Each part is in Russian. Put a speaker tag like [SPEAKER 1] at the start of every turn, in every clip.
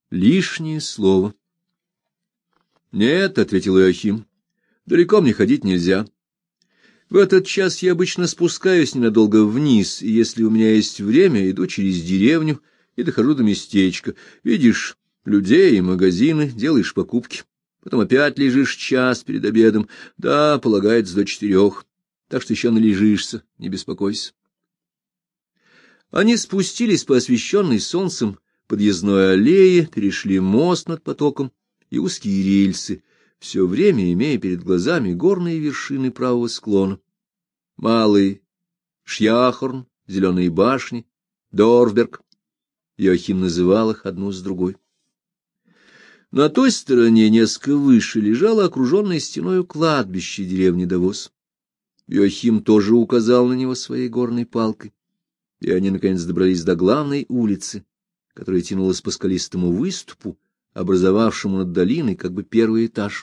[SPEAKER 1] Лишнее слово. — Нет, — ответил Иоахим, — далеко мне ходить нельзя. В этот час я обычно спускаюсь ненадолго вниз, и если у меня есть время, иду через деревню и дохожу до местечка. Видишь людей и магазины, делаешь покупки. Потом опять лежишь час перед обедом. Да, полагается, до 4, так что еще належишься, не беспокойся. Они спустились по освещенной солнцем подъездной аллее, перешли мост над потоком и узкие рельсы, все время имея перед глазами горные вершины правого склона. Малый Шьяхорн, зеленые башни, Дорфберг. Иоахим называл их одну с другой. На той стороне, несколько выше, лежало окруженное стеною кладбище деревни Давос. Иоахим тоже указал на него своей горной палкой, и они, наконец, добрались до главной улицы, которая тянулась по скалистому выступу, образовавшему над долиной как бы первый этаж.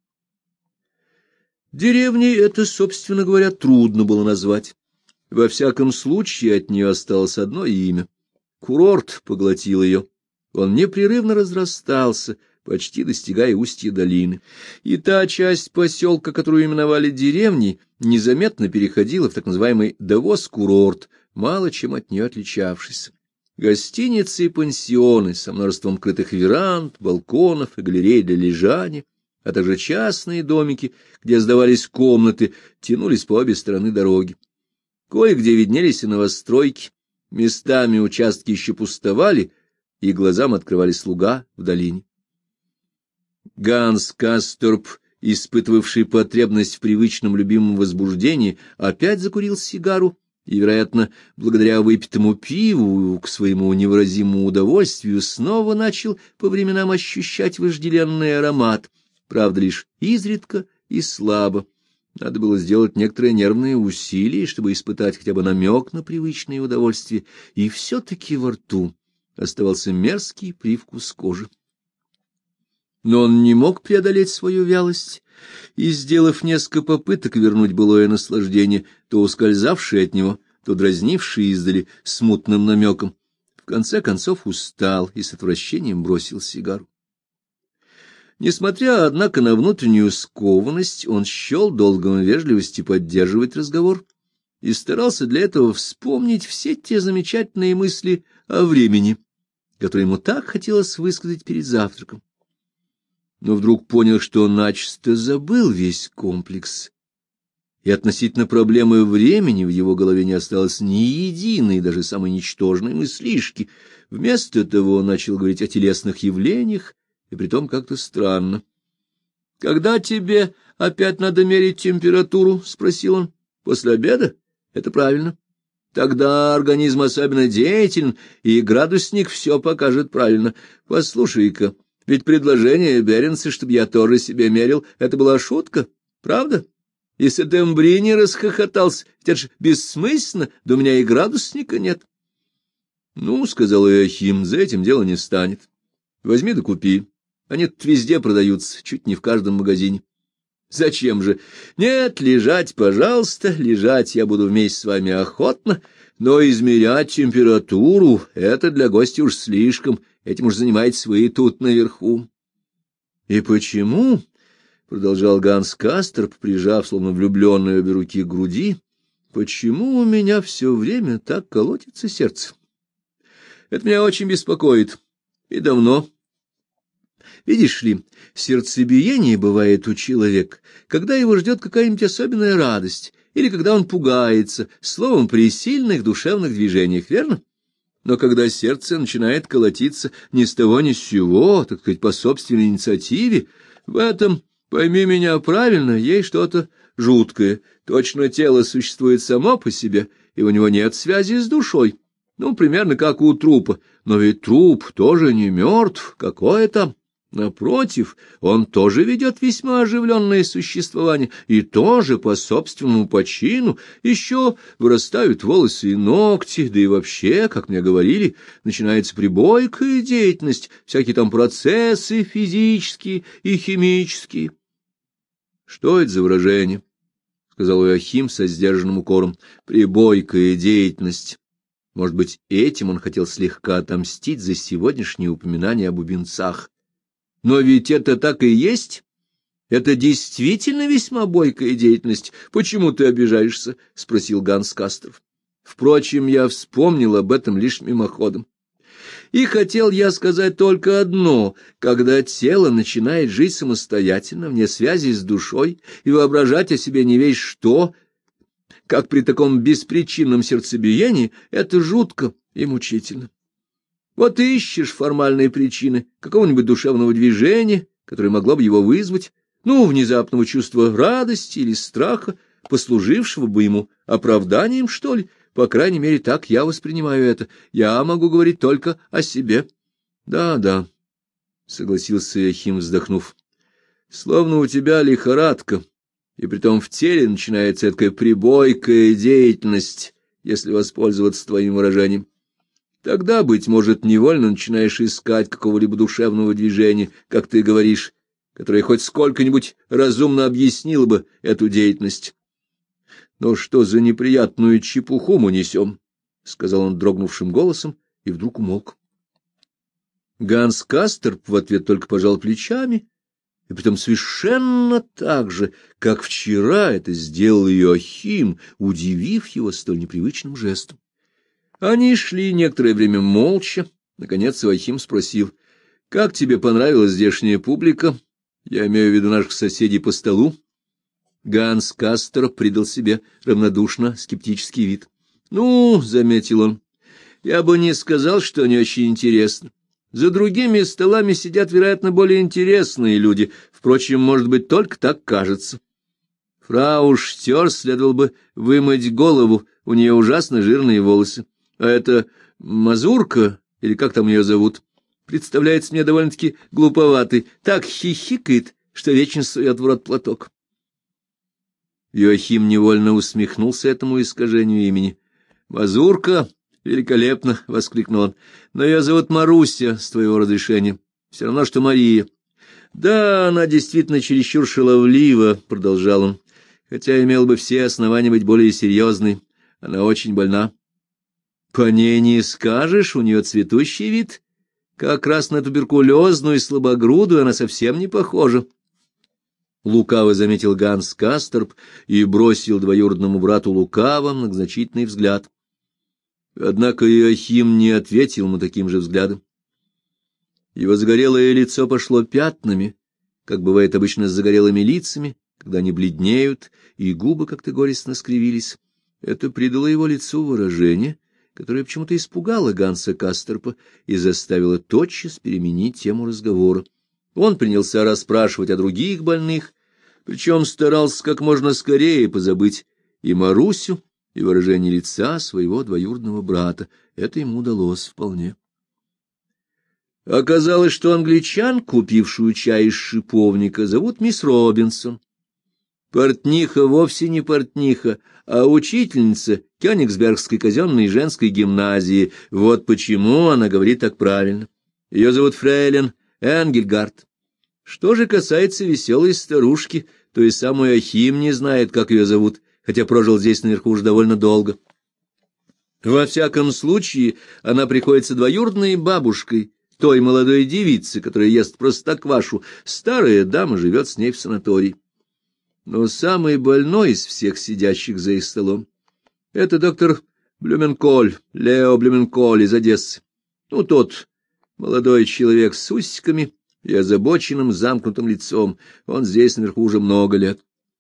[SPEAKER 1] Деревней это, собственно говоря, трудно было назвать. Во всяком случае, от нее осталось одно имя. Курорт поглотил ее. Он непрерывно разрастался, почти достигая устья долины. И та часть поселка, которую именовали деревней, незаметно переходила в так называемый Давос-курорт, мало чем от нее отличавшийся. Гостиницы и пансионы со множеством крытых веранд, балконов и галерей для лежания, а также частные домики, где сдавались комнаты, тянулись по обе стороны дороги. Кое-где виднелись и новостройки, местами участки еще пустовали, и глазам открывались луга в долине. Ганс Касторп, испытывавший потребность в привычном любимом возбуждении, опять закурил сигару, и, вероятно, благодаря выпитому пиву, к своему невыразимому удовольствию, снова начал по временам ощущать вожделенный аромат, правда, лишь изредка и слабо. Надо было сделать некоторые нервные усилия, чтобы испытать хотя бы намек на привычное удовольствие, и все-таки во рту оставался мерзкий привкус кожи. Но он не мог преодолеть свою вялость, и, сделав несколько попыток вернуть былое наслаждение, то ускользавшее от него, то дразнившее издали смутным намеком, в конце концов устал и с отвращением бросил сигару. Несмотря, однако, на внутреннюю скованность, он счел долгом вежливости поддерживать разговор и старался для этого вспомнить все те замечательные мысли о времени, которые ему так хотелось высказать перед завтраком. Но вдруг понял, что он начисто забыл весь комплекс, и относительно проблемы времени в его голове не осталось ни единой, даже самой ничтожной мыслишки. Вместо того он начал говорить о телесных явлениях, и притом как-то странно. — Когда тебе опять надо мерить температуру? — спросил он. — После обеда? Это правильно. Тогда организм особенно деятелен, и градусник все покажет правильно. Послушай-ка, ведь предложение Беренса, чтобы я тоже себе мерил, это была шутка, правда? И Сеттембрини расхохотался, ведь это же бессмысленно, да у меня и градусника нет. — Ну, — сказал Иоахим, — за этим дело не станет. Возьми да купи. Они тут везде продаются, чуть не в каждом магазине. Зачем же? Нет, лежать, пожалуйста, лежать я буду вместе с вами охотно, но измерять температуру — это для гостя уж слишком, этим уж занимаетесь вы тут наверху. — И почему? — продолжал Ганс Касторп, прижав, словно влюбленные обе руки к груди. — Почему у меня все время так колотится сердце? Это меня очень беспокоит. И давно. Видишь ли, сердцебиение бывает у человека, когда его ждет какая-нибудь особенная радость, или когда он пугается, словом, при сильных душевных движениях, верно? Но когда сердце начинает колотиться ни с того ни с сего, так сказать, по собственной инициативе, в этом, пойми меня правильно, есть что-то жуткое. Точно тело существует само по себе, и у него нет связи с душой. Ну, примерно как у трупа. Но ведь труп тоже не мертв, какое там. Напротив, он тоже ведет весьма оживленное существование, и тоже по собственному почину. Еще вырастают волосы и ногти, да и вообще, как мне говорили, начинается прибойкая деятельность, всякие там процессы физические и химические. — Что это за выражение? — сказал Иоахим со сдержанным укором. — Прибойкая деятельность. Может быть, этим он хотел слегка отомстить за сегодняшнее упоминание о бубенцах. Но ведь это так и есть. Это действительно весьма бойкая деятельность. Почему ты обижаешься? — спросил Ганс Касторп. Впрочем, я вспомнил об этом лишь мимоходом. И хотел я сказать только одно: когда тело начинает жить самостоятельно, вне связи с душой, и воображать о себе не весть что, как при таком беспричинном сердцебиении, это жутко и мучительно. Вот и ищешь формальные причины какого-нибудь душевного движения, которое могло бы его вызвать, внезапного чувства радости или страха, послужившего бы ему оправданием, что ли. По крайней мере, так я воспринимаю это. Я могу говорить только о себе. — Да, — согласился Иоахим, вздохнув. — Словно у тебя лихорадка, и притом в теле начинается такая прибойкая деятельность, если воспользоваться твоим выражением. Тогда, быть может, невольно начинаешь искать какого-либо душевного движения, как ты говоришь, которое хоть сколько-нибудь разумно объяснило бы эту деятельность. — Но что за неприятную чепуху мы несем? — сказал он дрогнувшим голосом и вдруг умолк. Ганс Касторп в ответ только пожал плечами, и притом совершенно так же, как вчера это сделал Иоахим, удивив его столь непривычным жестом. Они шли некоторое время молча. Наконец Иоахим спросил: — Как тебе понравилась здешняя публика? Я имею в виду наших соседей по столу. Ганс Касторп придал себе равнодушно скептический вид. — заметил он, — я бы не сказал, что они очень интересны. За другими столами сидят, вероятно, более интересные люди. Впрочем, может быть, только так кажется. Фрау Штёр следовало бы вымыть голову, у нее ужасно жирные волосы. А эта мазурка, или как там ее зовут, представляется мне довольно-таки глуповатой, так хихикает, что вечно сует в рот платок. Иоахим невольно усмехнулся этому искажению имени. — Мазурка? Великолепно! — воскликнул он. — Но ее зовут Маруся, с твоего разрешения. Все равно, что Мария. — Да, она действительно чересчур шаловлива, — продолжал он, — хотя имела бы все основания быть более серьезной. Она очень больна. — По ней не скажешь, у нее цветущий вид. Как раз на туберкулезную и слабогрудую она совсем не похожа. Лукаво заметил Ганс Касторп и бросил двоюродному брату лукаво многозначительный взгляд. Однако Иоахим не ответил ему таким же взглядом. Его загорелое лицо пошло пятнами, как бывает обычно с загорелыми лицами, когда они бледнеют, и губы как-то горестно скривились. Это придало его лицу выражение, которое почему-то испугало Ганса Касторпа и заставило тотчас переменить тему разговора. Он принялся расспрашивать о других больных, причем старался как можно скорее позабыть и Марусю, и выражение лица своего двоюродного брата. Это ему удалось вполне. Оказалось, что англичанку, купившую чай из шиповника, зовут мисс Робинсон. Портниха вовсе не портниха, а учительница Кёнигсбергской казенной женской гимназии. Вот почему она говорит так правильно. Ее зовут фрейлин Энгельгард. Что же касается веселой старушки, то и сам Иоахим не знает, как ее зовут, хотя прожил здесь наверху уж довольно долго. Во всяком случае, она приходится двоюродной бабушкой той молодой девицы, которая ест простоквашу. Старая дама живет с ней в санатории. Но самый больной из всех сидящих за их столом — это доктор Блюменколь, Лео Блюменколь из Одессы. Тот молодой человек с усиками и озабоченным замкнутым лицом. Он здесь наверху уже много лет.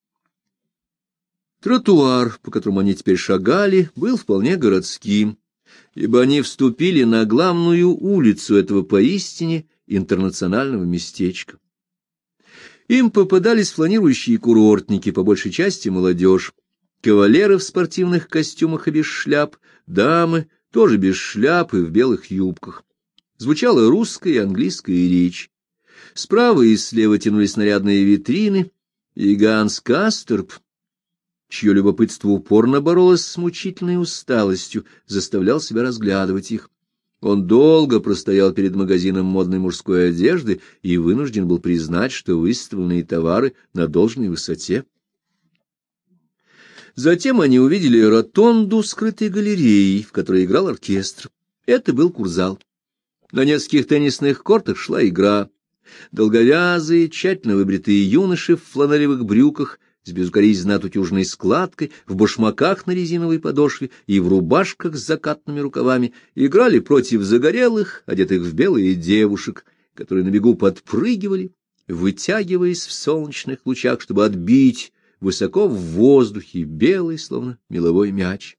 [SPEAKER 1] Тротуар, по которому они теперь шагали, был вполне городским, ибо они вступили на главную улицу этого поистине интернационального местечка. Им попадались фланирующие курортники, по большей части молодежь, кавалеры в спортивных костюмах и без шляп, дамы тоже без шляп и в белых юбках. Звучала русская и английская речь. Справа и слева тянулись нарядные витрины, и Ганс Касторп, чье любопытство упорно боролось с мучительной усталостью, заставлял себя разглядывать их. Он долго простоял перед магазином модной мужской одежды и вынужден был признать, что выставленные товары на должной высоте. Затем они увидели ротонду, скрытой галереей, в которой играл оркестр. Это был курзал. На нескольких теннисных кортах шла игра. Долговязые, тщательно выбритые юноши в фланелевых брюках с безукоризненно отутюженной складкой, в башмаках на резиновой подошве и в рубашках с закатными рукавами играли против загорелых, одетых в белые девушек, которые на бегу подпрыгивали, вытягиваясь в солнечных лучах, чтобы отбить высоко в воздухе белый, словно меловой мяч.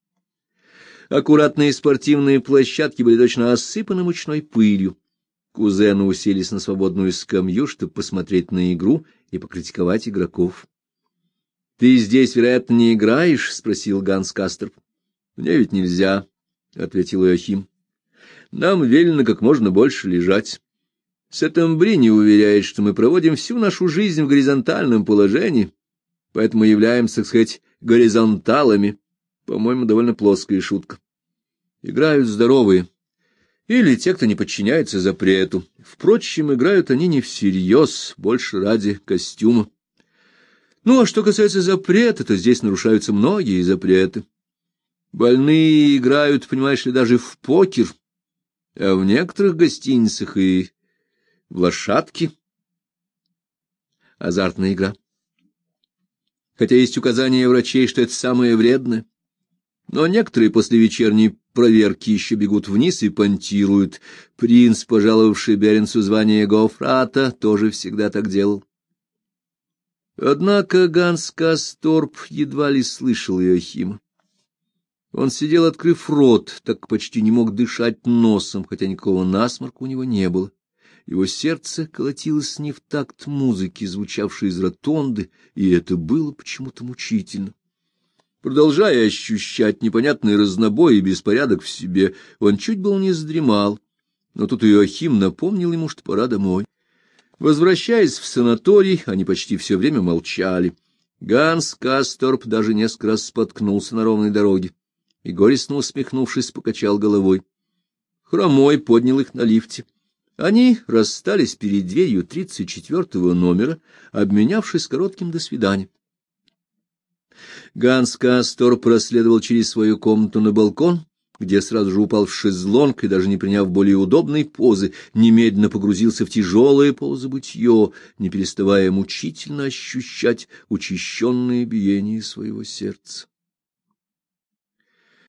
[SPEAKER 1] Аккуратные спортивные площадки были точно осыпаны мучной пылью. Кузены уселись на свободную скамью, чтобы посмотреть на игру и покритиковать игроков. — Ты здесь, вероятно, не играешь? — спросил Ганс Касторп. — Мне ведь нельзя, — ответил Иоахим. — Нам велено как можно больше лежать. Сеттембрини уверяет, что мы проводим всю нашу жизнь в горизонтальном положении, поэтому являемся, так сказать, горизонталами. По-моему, довольно плоская шутка. Играют здоровые. Или те, кто не подчиняется запрету. Впрочем, играют они не всерьез, больше ради костюма. Ну, а что касается запрета, то здесь нарушаются многие запреты. Больные играют, понимаешь ли, даже в покер, а в некоторых гостиницах и в лошадки. Азартная игра. Хотя есть указания врачей, что это самое вредное. Но некоторые после вечерней проверки еще бегут вниз и понтируют. Принц, пожаловавший Беренцу звание Гофрата, тоже всегда так делал. Однако Ганс Касторп едва ли слышал Иоахима. Он сидел, открыв рот, так почти не мог дышать носом, хотя никакого насморка у него не было. Его сердце колотилось не в такт музыки, звучавшей из ротонды, и это было почему-то мучительно. Продолжая ощущать непонятный разнобой и беспорядок в себе, он чуть было не задремал, но тут Иоахим напомнил ему, что пора домой. Возвращаясь в санаторий, они почти все время молчали. Ганс Касторп даже несколько раз споткнулся на ровной дороге и, горестно усмехнувшись, покачал головой. Хромой поднял их на лифте. Они расстались перед дверью 34-го номера, обменявшись коротким «до свидания». Ганс Касторп проследовал через свою комнату на балкон, где сразу же упал в шезлонг и, даже не приняв более удобной позы, немедленно погрузился в тяжелое полузабытье, не переставая мучительно ощущать учащенное биение своего сердца.